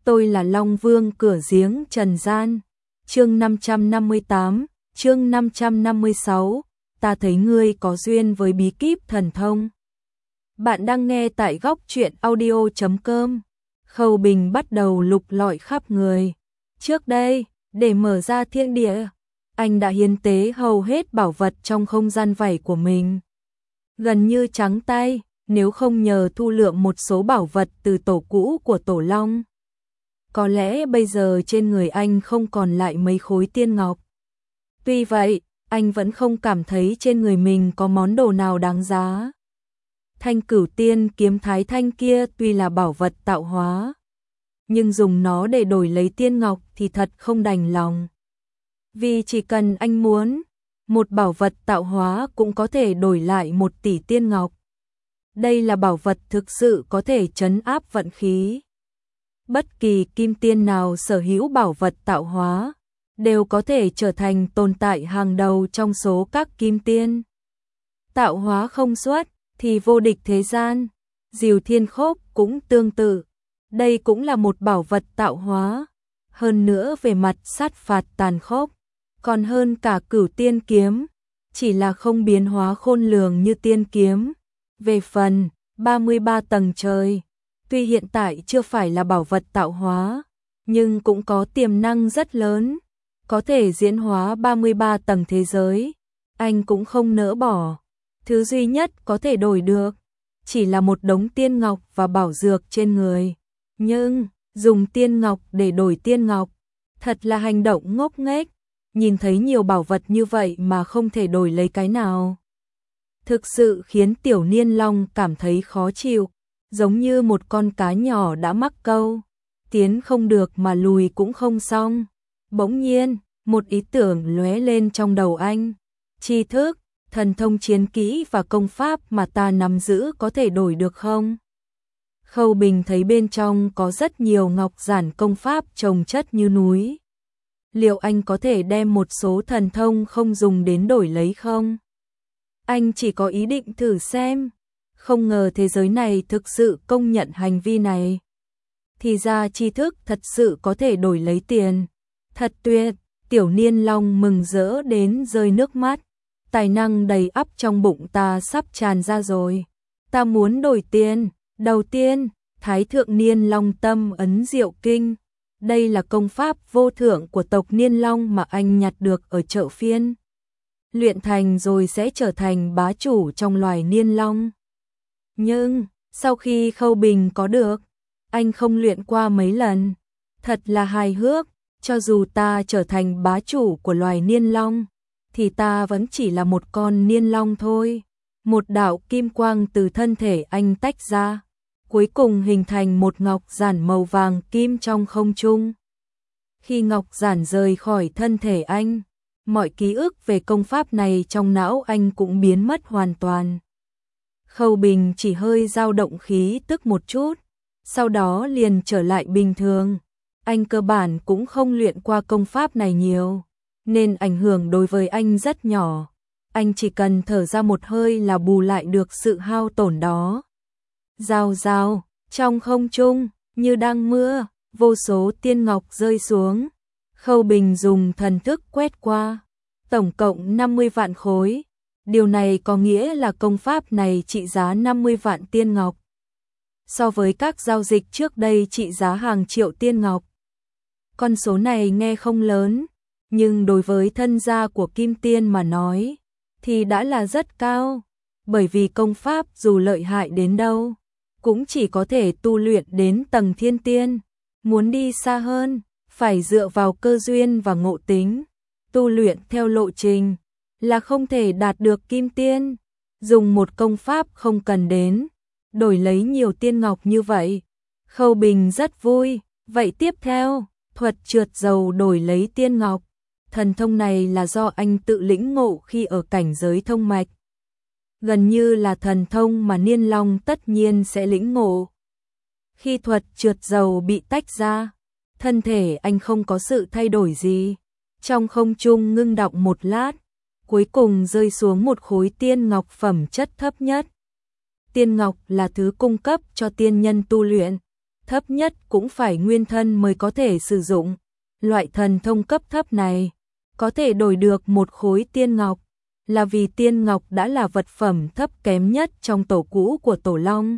tôi là Long Vương cửa giếng trần gian. Chương 558, chương 556, ta thấy ngươi có duyên với bí kíp thần thông. Bạn đang nghe tại góc truyện audio.com. Khâu Bình bắt đầu lục lọi khắp người. Trước đây, để mở ra thiên địa, anh đã hiến tế hầu hết bảo vật trong không gian vảy của mình. Gần như trắng tay, nếu không nhờ thu lượm một số bảo vật từ tổ cũ của Tổ Long. Có lẽ bây giờ trên người anh không còn lại mấy khối tiên ngọc. Tuy vậy, anh vẫn không cảm thấy trên người mình có món đồ nào đáng giá. Thanh Cửu Tiên kiếm Thái Thanh kia tuy là bảo vật tạo hóa, nhưng dùng nó để đổi lấy tiên ngọc thì thật không đành lòng. Vì chỉ cần anh muốn, một bảo vật tạo hóa cũng có thể đổi lại 1 tỷ tiên ngọc. Đây là bảo vật thực sự có thể trấn áp vận khí. Bất kỳ kim tiên nào sở hữu bảo vật tạo hóa đều có thể trở thành tồn tại hàng đầu trong số các kim tiên. Tạo hóa không xuất thì vô địch thế gian. Diều Thiên Khốc cũng tương tự. Đây cũng là một bảo vật tạo hóa. Hơn nữa về mặt sát phạt tàn khốc, còn hơn cả Cửu Tiên kiếm. Chỉ là không biến hóa khôn lường như tiên kiếm. Về phần 33 tầng trời, tuy hiện tại chưa phải là bảo vật tạo hóa, nhưng cũng có tiềm năng rất lớn, có thể diễn hóa 33 tầng thế giới, anh cũng không nỡ bỏ. Thứ duy nhất có thể đổi được chỉ là một đống tiên ngọc và bảo dược trên người. Nhưng dùng tiên ngọc để đổi tiên ngọc, thật là hành động ngốc nghếch. Nhìn thấy nhiều bảo vật như vậy mà không thể đổi lấy cái nào, thực sự khiến Tiểu Niên Long cảm thấy khó chịu, giống như một con cá nhỏ đã mắc câu, tiến không được mà lùi cũng không xong. Bỗng nhiên, một ý tưởng lóe lên trong đầu anh. Tri thức, thần thông chiến kỹ và công pháp mà ta nắm giữ có thể đổi được không? Khâu Bình thấy bên trong có rất nhiều ngọc giản công pháp chồng chất như núi. Liệu anh có thể đem một số thần thông không dùng đến đổi lấy không? Anh chỉ có ý định thử xem. Không ngờ thế giới này thực sự công nhận hành vi này. Thì ra tri thức thật sự có thể đổi lấy tiền. Thật tuyệt. Tiểu Niên Long mừng rỡ đến rơi nước mắt. Tài năng đầy ắp trong bụng ta sắp tràn ra rồi. Ta muốn đổi tiền. Đầu tiên, Thái Thượng Niên Long Tâm Ấn Diệu Kinh. Đây là công pháp vô thượng của tộc Niên Long mà anh nhặt được ở chợ phiên. Luyện thành rồi sẽ trở thành bá chủ trong loài Niên Long. Nhưng, sau khi Khâu Bình có được, anh không luyện qua mấy lần. Thật là hài hước, cho dù ta trở thành bá chủ của loài Niên Long, thì ta vẫn chỉ là một con Niên Long thôi. Một đạo kim quang từ thân thể anh tách ra, cuối cùng hình thành một ngọc giản màu vàng kim trong không trung. Khi ngọc giản rời khỏi thân thể anh, mọi ký ức về công pháp này trong não anh cũng biến mất hoàn toàn. Khâu Bình chỉ hơi dao động khí tức một chút, sau đó liền trở lại bình thường. Anh cơ bản cũng không luyện qua công pháp này nhiều, nên ảnh hưởng đối với anh rất nhỏ. Anh chỉ cần thở ra một hơi là bù lại được sự hao tổn đó. Rào rào, trong không trung, như đang mưa, vô số tiên ngọc rơi xuống. Khâu Bình dùng thần thức quét qua, tổng cộng 50 vạn khối. Điều này có nghĩa là công pháp này trị giá 50 vạn tiên ngọc. So với các giao dịch trước đây trị giá hàng triệu tiên ngọc. Con số này nghe không lớn, nhưng đối với thân gia của Kim Tiên mà nói, thì đã là rất cao. Bởi vì công pháp dù lợi hại đến đâu, cũng chỉ có thể tu luyện đến tầng thiên tiên. Muốn đi xa hơn, phải dựa vào cơ duyên và ngộ tính. Tu luyện theo lộ trình là không thể đạt được kim tiên. Dùng một công pháp không cần đến, đổi lấy nhiều tiên ngọc như vậy. Khâu Bình rất vui. Vậy tiếp theo, thuật trượt dầu đổi lấy tiên ngọc. Thần thông này là do anh tự lĩnh ngộ khi ở cảnh giới thông mạch. Gần như là thần thông mà Niên Long tất nhiên sẽ lĩnh ngộ. Khi thuật trượt dầu bị tách ra, thân thể anh không có sự thay đổi gì. Trong không trung ngưng đọng một lát, cuối cùng rơi xuống một khối tiên ngọc phẩm chất thấp nhất. Tiên ngọc là thứ cung cấp cho tiên nhân tu luyện, thấp nhất cũng phải nguyên thân mới có thể sử dụng. Loại thần thông cấp thấp này có thể đổi được một khối tiên ngọc, là vì tiên ngọc đã là vật phẩm thấp kém nhất trong tổ cũ của Tổ Long.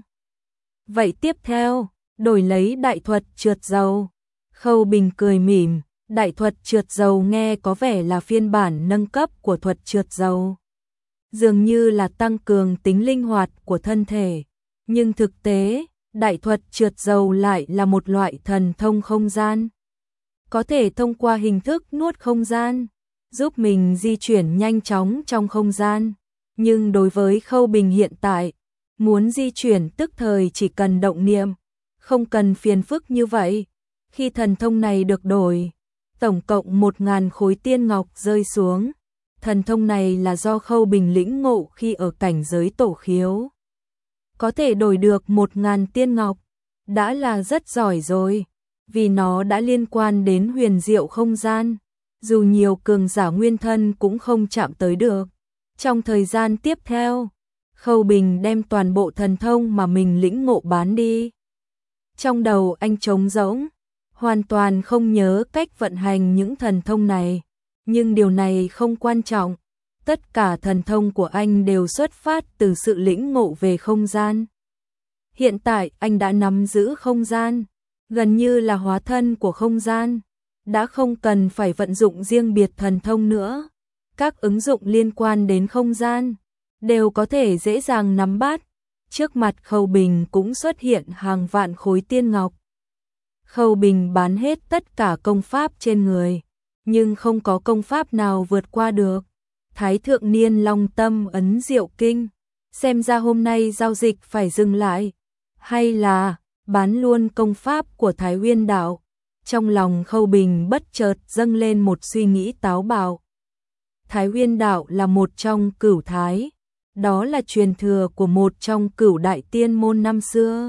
Vậy tiếp theo, đổi lấy đại thuật trượt dầu. Khâu Bình cười mỉm, đại thuật trượt dầu nghe có vẻ là phiên bản nâng cấp của thuật trượt dầu. Dường như là tăng cường tính linh hoạt của thân thể, nhưng thực tế, đại thuật trượt dầu lại là một loại thần thông không gian. Có thể thông qua hình thức nuốt không gian, giúp mình di chuyển nhanh chóng trong không gian. Nhưng đối với Khâu Bình hiện tại, muốn di chuyển tức thời chỉ cần động niệm, không cần phiền phức như vậy. Khi thần thông này được đổi, tổng cộng 1000 khối tiên ngọc rơi xuống. Thần thông này là do Khâu Bình lĩnh ngộ khi ở cảnh giới tổ khiếu. Có thể đổi được 1000 tiên ngọc, đã là rất giỏi rồi, vì nó đã liên quan đến huyền diệu không gian, dù nhiều cường giả nguyên thân cũng không chạm tới được. Trong thời gian tiếp theo, Khâu Bình đem toàn bộ thần thông mà mình lĩnh ngộ bán đi. Trong đầu anh trống rỗng, hoàn toàn không nhớ cách vận hành những thần thông này, nhưng điều này không quan trọng. Tất cả thần thông của anh đều xuất phát từ sự lĩnh ngộ về không gian. Hiện tại anh đã nắm giữ không gian, gần như là hóa thân của không gian, đã không cần phải vận dụng riêng biệt thần thông nữa. Các ứng dụng liên quan đến không gian đều có thể dễ dàng nắm bắt. Trước mặt Khâu Bình cũng xuất hiện hàng vạn khối tiên ngọc. Khâu Bình bán hết tất cả công pháp trên người, nhưng không có công pháp nào vượt qua được Thái Thượng Niên Long Tâm Ấn Diệu Kinh. Xem ra hôm nay giao dịch phải dừng lại, hay là bán luôn công pháp của Thái Huyên Đạo. Trong lòng Khâu Bình bất chợt dâng lên một suy nghĩ táo bạo. Thái Huyên Đạo là một trong cửu thái, đó là truyền thừa của một trong cửu đại tiên môn năm xưa.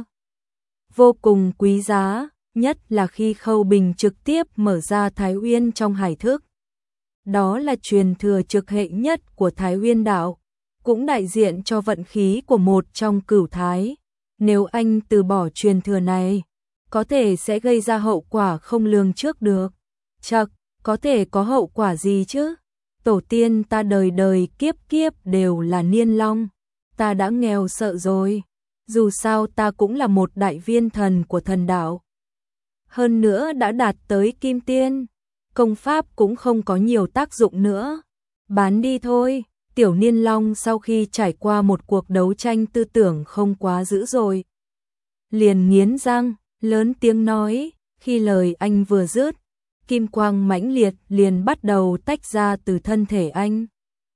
Vô cùng quý giá, nhất là khi Khâu Bình trực tiếp mở ra Thái Huyên trong hải thức. Đó là truyền thừa trực hệ nhất của Thái Huyên Đạo, cũng đại diện cho vận khí của một trong cửu thái. Nếu anh từ bỏ truyền thừa này, có thể sẽ gây ra hậu quả không lường trước được. Chậc, có thể có hậu quả gì chứ? Tổ tiên ta đời đời kiếp kiếp đều là niên long, ta đã nghèo sợ rồi. Dù sao ta cũng là một đại viên thần của thần đạo. Hơn nữa đã đạt tới kim tiên, công pháp cũng không có nhiều tác dụng nữa. Bán đi thôi. Tiểu Niên Long sau khi trải qua một cuộc đấu tranh tư tưởng không quá dữ dội, liền nghiến răng, lớn tiếng nói. Khi lời anh vừa dứt, kim quang mãnh liệt liền bắt đầu tách ra từ thân thể anh.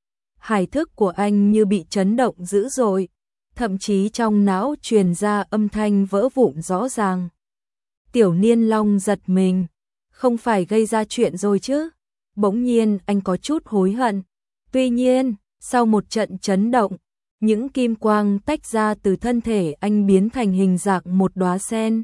Hải thức của anh như bị chấn động dữ dội, thậm chí trong não truyền ra âm thanh vỡ vụn rõ ràng. Tiểu Niên Long giật mình, không phải gây ra chuyện rồi chứ? Bỗng nhiên anh có chút hối hận. Tuy nhiên, sau một trận chấn động, những kim quang tách ra từ thân thể anh biến thành hình dạng một đóa sen,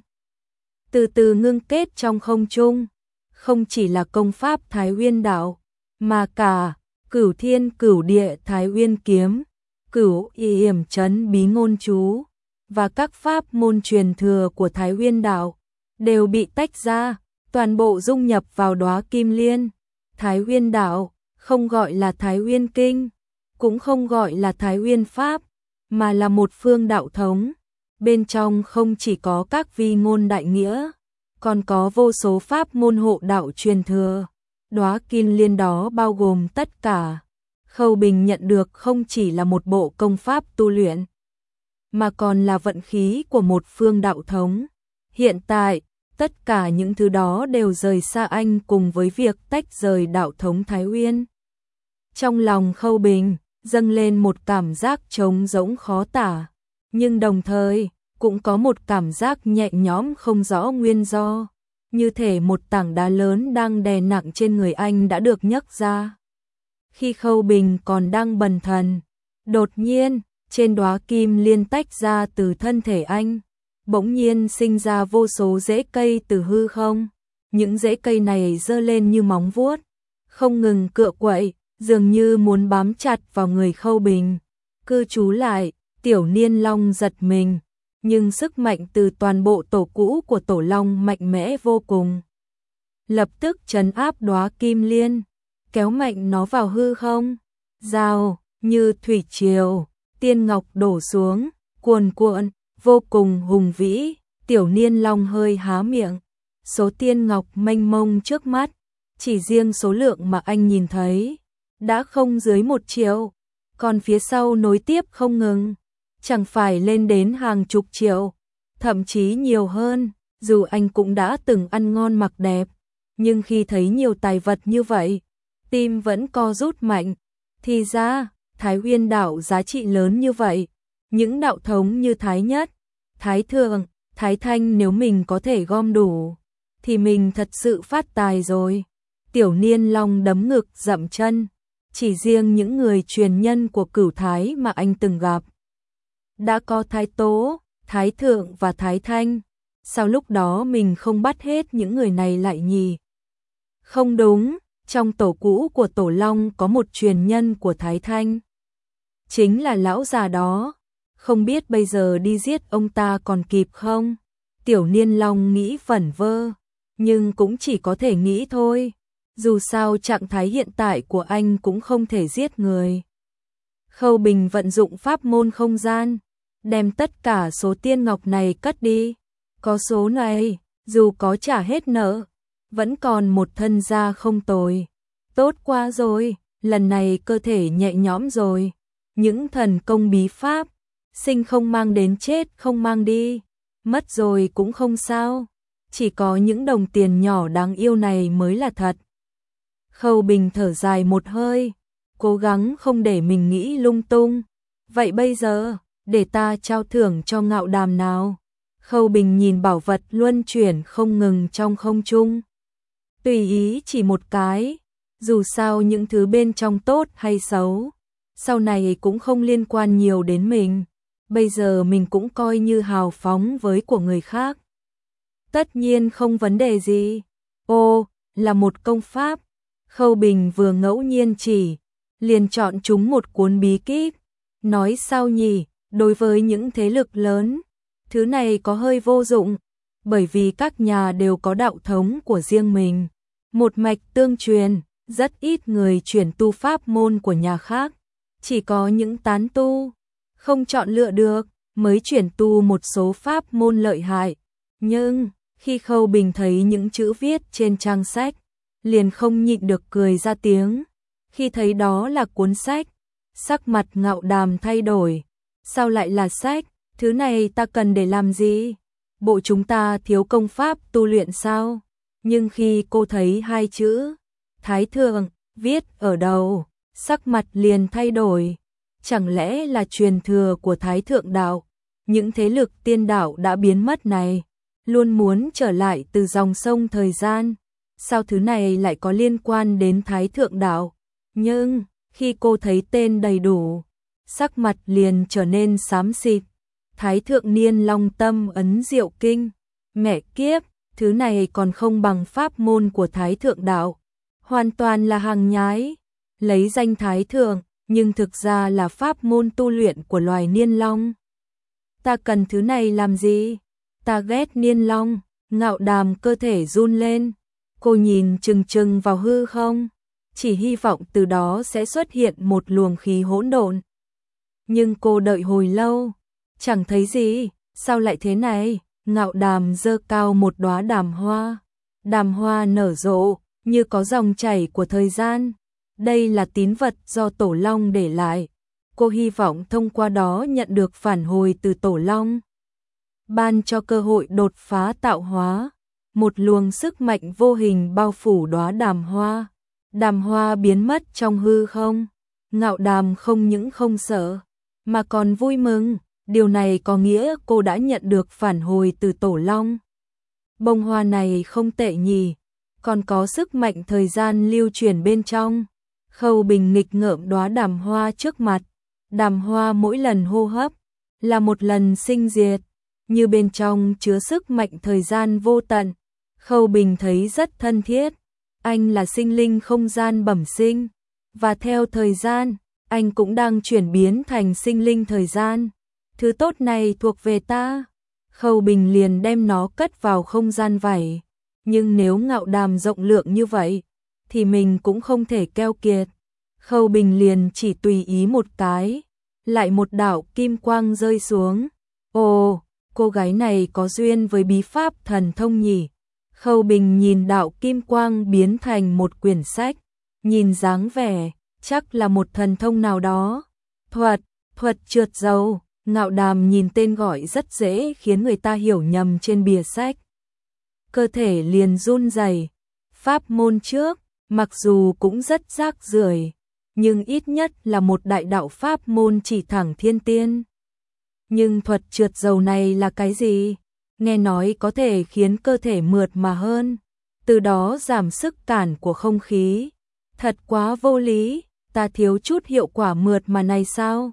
từ từ ngưng kết trong không trung. Không chỉ là công pháp Thái Huyên Đạo, mà cả Cửu Thiên Cửu Địa Thái Huyên Kiếm, Cửu Y Yểm Trấn Bí Ngôn Chú và các pháp môn truyền thừa của Thái Huyên Đạo đều bị tách ra, toàn bộ dung nhập vào đóa kim liên. Thái Huyên Đạo không gọi là Thái Huyên Kinh, cũng không gọi là Thái Huyên Pháp, mà là một phương đạo thống. Bên trong không chỉ có các vi ngôn đại nghĩa, còn có vô số pháp môn hộ đạo truyền thừa. Đóa kim liên đó bao gồm tất cả. Khâu Bình nhận được không chỉ là một bộ công pháp tu luyện, mà còn là vận khí của một phương đạo thống. Hiện tại, tất cả những thứ đó đều rời xa anh cùng với việc tách rời đạo thống Thái Huyên. Trong lòng Khâu Bình dâng lên một cảm giác trống rỗng khó tả, nhưng đồng thời cũng có một cảm giác nhẹ nhõm không rõ nguyên do, như thể một tảng đá lớn đang đè nặng trên người anh đã được nhấc ra. Khi Khâu Bình còn đang bần thần, đột nhiên, trên đóa kim liên tách ra từ thân thể anh, bỗng nhiên sinh ra vô số rễ cây từ hư không. Những rễ cây này giơ lên như móng vuốt, không ngừng cựa quậy, dường như muốn bám chặt vào người Khâu Bình. Cư trú lại, Tiểu Niên Long giật mình, nhưng sức mạnh từ toàn bộ tổ cũ của tổ long mạnh mẽ vô cùng. Lập tức trấn áp đóa kim liên, kéo mạnh nó vào hư không. Rào, như thủy triều, tiên ngọc đổ xuống, cuồn cuộn, vô cùng hùng vĩ. Tiểu Niên Long hơi há miệng, số tiên ngọc mênh mông trước mắt, chỉ riêng số lượng mà anh nhìn thấy đã không dưới 1 triệu, còn phía sau nối tiếp không ngừng, chẳng phải lên đến hàng chục triệu, thậm chí nhiều hơn. Dù anh cũng đã từng ăn ngon mặc đẹp, nhưng khi thấy nhiều tài vật như vậy, tim vẫn co rút mạnh. Thì ra, Thái Uyên đạo giá trị lớn như vậy, những đạo thống như Thái Nhất, Thái Thượng, Thái Thanh nếu mình có thể gom đủ, thì mình thật sự phát tài rồi. Tiểu Niên Long đấm ngực dậm chân, chỉ riêng những người truyền nhân của Cửu Thái mà anh từng gặp. Đã có Thái Tố, Thái Thượng và Thái Thanh, sao lúc đó mình không bắt hết những người này lại nhỉ? Không đúng, trong tổ cũ của Tổ Long có một truyền nhân của Thái Thanh. Chính là lão già đó, không biết bây giờ đi giết ông ta còn kịp không? Tiểu Niên Long nghĩ vẩn vơ, nhưng cũng chỉ có thể nghĩ thôi. Dù sao trạng thái hiện tại của anh cũng không thể giết người. Khâu Bình vận dụng pháp môn không gian, đem tất cả số tiên ngọc này cất đi. Có số này, dù có trả hết nợ, vẫn còn một thân gia không tồi. Tốt quá rồi, lần này cơ thể nhẹ nhõm rồi. Những thần công bí pháp, sinh không mang đến chết không mang đi, mất rồi cũng không sao. Chỉ có những đồng tiền nhỏ đáng yêu này mới là thật. Khâu Bình thở dài một hơi, cố gắng không để mình nghĩ lung tung. Vậy bây giờ, để ta trao thưởng cho Ngạo Đàm nào. Khâu Bình nhìn bảo vật luân chuyển không ngừng trong không trung, tùy ý chỉ một cái. Dù sao những thứ bên trong tốt hay xấu, sau này cũng không liên quan nhiều đến mình. Bây giờ mình cũng coi như hào phóng với của người khác, tất nhiên không vấn đề gì. Ô, là một công pháp. Khâu Bình vừa ngẫu nhiên chỉ, liền chọn chúng một cuốn bí kíp. Nói sao nhỉ, đối với những thế lực lớn, thứ này có hơi vô dụng, bởi vì các nhà đều có đạo thống của riêng mình, một mạch tương truyền, rất ít người chuyển tu pháp môn của nhà khác. Chỉ có những tán tu không chọn lựa được mới chuyển tu một số pháp môn lợi hại. Nhưng khi Khâu Bình thấy những chữ viết trên trang sách, liền không nhịn được cười ra tiếng. Khi thấy đó là cuốn sách, sắc mặt Ngạo Đàm thay đổi. Sao lại là sách? Thứ này ta cần để làm gì? Bộ chúng ta thiếu công pháp tu luyện sao? Nhưng khi cô thấy 2 chữ Thái Thượng viết ở đầu, sắc mặt liền thay đổi. Chẳng lẽ là truyền thừa của Thái Thượng đạo? Những thế lực tiên đạo đã biến mất này, luôn muốn trở lại từ dòng sông thời gian. Sao thứ này lại có liên quan đến Thái Thượng đạo? Nhưng khi cô thấy tên đầy đủ, sắc mặt liền trở nên xám xịt. Thái Thượng Niên Long Tâm Ấn Diệu Kinh. Mẹ kiếp, thứ này còn không bằng pháp môn của Thái Thượng đạo. Hoàn toàn là hàng nhái. Lấy danh Thái Thượng, nhưng thực ra là pháp môn tu luyện của loài Niên Long. Ta cần thứ này làm gì? Ta ghét Niên Long. Ngạo Đàm cơ thể run lên. Cô nhìn chừng chừng vào hư không, chỉ hy vọng từ đó sẽ xuất hiện một luồng khí hỗn độn. Nhưng cô đợi hồi lâu, chẳng thấy gì. Sao lại thế này? Ngạo Đàm giơ cao một đóa đàm hoa. Đàm hoa nở rộ, như có dòng chảy của thời gian. Đây là tín vật do Tổ Long để lại. Cô hy vọng thông qua đó nhận được phản hồi từ Tổ Long, ban cho cơ hội đột phá tạo hóa. Một luồng sức mạnh vô hình bao phủ đóa đàm hoa. Đàm hoa biến mất trong hư không. Ngạo Đàm không những không sợ, mà còn vui mừng. Điều này có nghĩa cô đã nhận được phản hồi từ Tổ Long. Bông hoa này không tệ nhỉ, còn có sức mạnh thời gian lưu truyền bên trong. Khâu Bình nghịch ngợm đóa đàm hoa trước mặt. Đàm hoa mỗi lần hô hấp là một lần sinh diệt, như bên trong chứa sức mạnh thời gian vô tận. Khâu Bình thấy rất thân thiết. Anh là sinh linh không gian bẩm sinh, và theo thời gian, anh cũng đang chuyển biến thành sinh linh thời gian. Thứ tốt này thuộc về ta, Khâu Bình liền đem nó cất vào không gian vải. Nhưng nếu Ngạo Đàm rộng lượng như vậy, thì mình cũng không thể keo kiệt. Khâu Bình liền chỉ tùy ý một cái, lại một đạo kim quang rơi xuống. Ồ, cô gái này có duyên với bí pháp thần thông nhỉ? Khâu Bình nhìn đạo kim quang biến thành một quyển sách, nhìn dáng vẻ, chắc là một thần thông nào đó. Thuật trượt dầu. Ngạo Đàm nhìn tên gọi rất dễ khiến người ta hiểu nhầm trên bìa sách. Cơ thể liền run rẩy. Pháp môn trước, mặc dù cũng rất rác rưởi, nhưng ít nhất là một đại đạo pháp môn chỉ thẳng thiên tiên. Nhưng thuật trượt dầu này là cái gì? Nghe nói có thể khiến cơ thể mượt mà hơn, từ đó giảm sức cản của không khí. Thật quá vô lý, ta thiếu chút hiệu quả mượt mà này sao?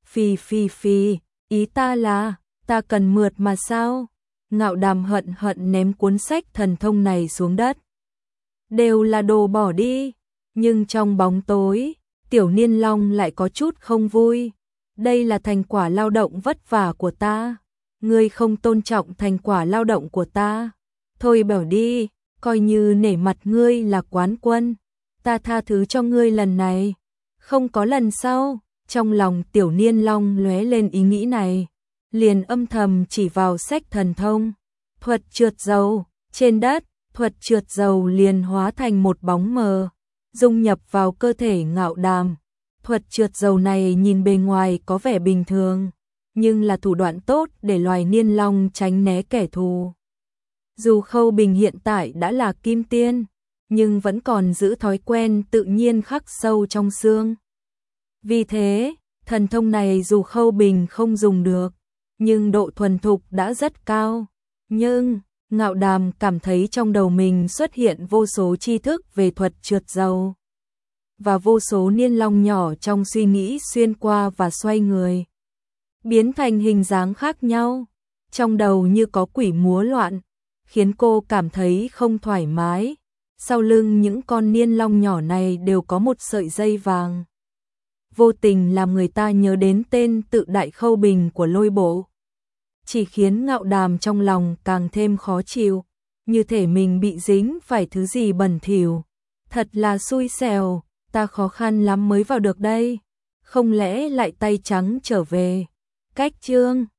Phi, ý ta là, ta cần mượt mà sao? Ngạo Đàm hận ném cuốn sách thần thông này xuống đất. Đều là đồ bỏ đi, nhưng trong bóng tối, Tiểu Niên Long lại có chút không vui. Đây là thành quả lao động vất vả của ta, ngươi không tôn trọng thành quả lao động của ta. Thôi bỏ đi, coi như nể mặt ngươi là quán quân, ta tha thứ cho ngươi lần này, không có lần sau. Trong lòng Tiểu Niên Long lóe lên ý nghĩ này, liền âm thầm chỉ vào sách thần thông. Thuật trượt dầu, trên đất, thuật trượt dầu liền hóa thành một bóng mờ, dung nhập vào cơ thể Ngạo Đàm. Thuật trượt dầu này nhìn bề ngoài có vẻ bình thường, nhưng là thủ đoạn tốt để loài Niên Long tránh né kẻ thù. Dù Khâu Bình hiện tại đã là kim tiên, nhưng vẫn còn giữ thói quen tự nhiên khắc sâu trong xương. Vì thế, thần thông này dù Khâu Bình không dùng được, nhưng độ thuần thục đã rất cao. Nhưng, Ngạo Đàm cảm thấy trong đầu mình xuất hiện vô số tri thức về thuật trượt dầu. Và vô số niên long nhỏ trong suy nghĩ xuyên qua và xoay người, biến thành hình dáng khác nhau. Trong đầu như có quỷ múa loạn, khiến cô cảm thấy không thoải mái. Sau lưng những con niên long nhỏ này đều có một sợi dây vàng, vô tình làm người ta nhớ đến tên tự đại Khâu Bình của Lôi Bộ. Chỉ khiến Ngạo Đàm trong lòng càng thêm khó chịu, như thể mình bị dính phải thứ gì bẩn thỉu. Thật là xui xẻo, ta khó khăn lắm mới vào được đây, không lẽ lại tay trắng trở về. Cách chương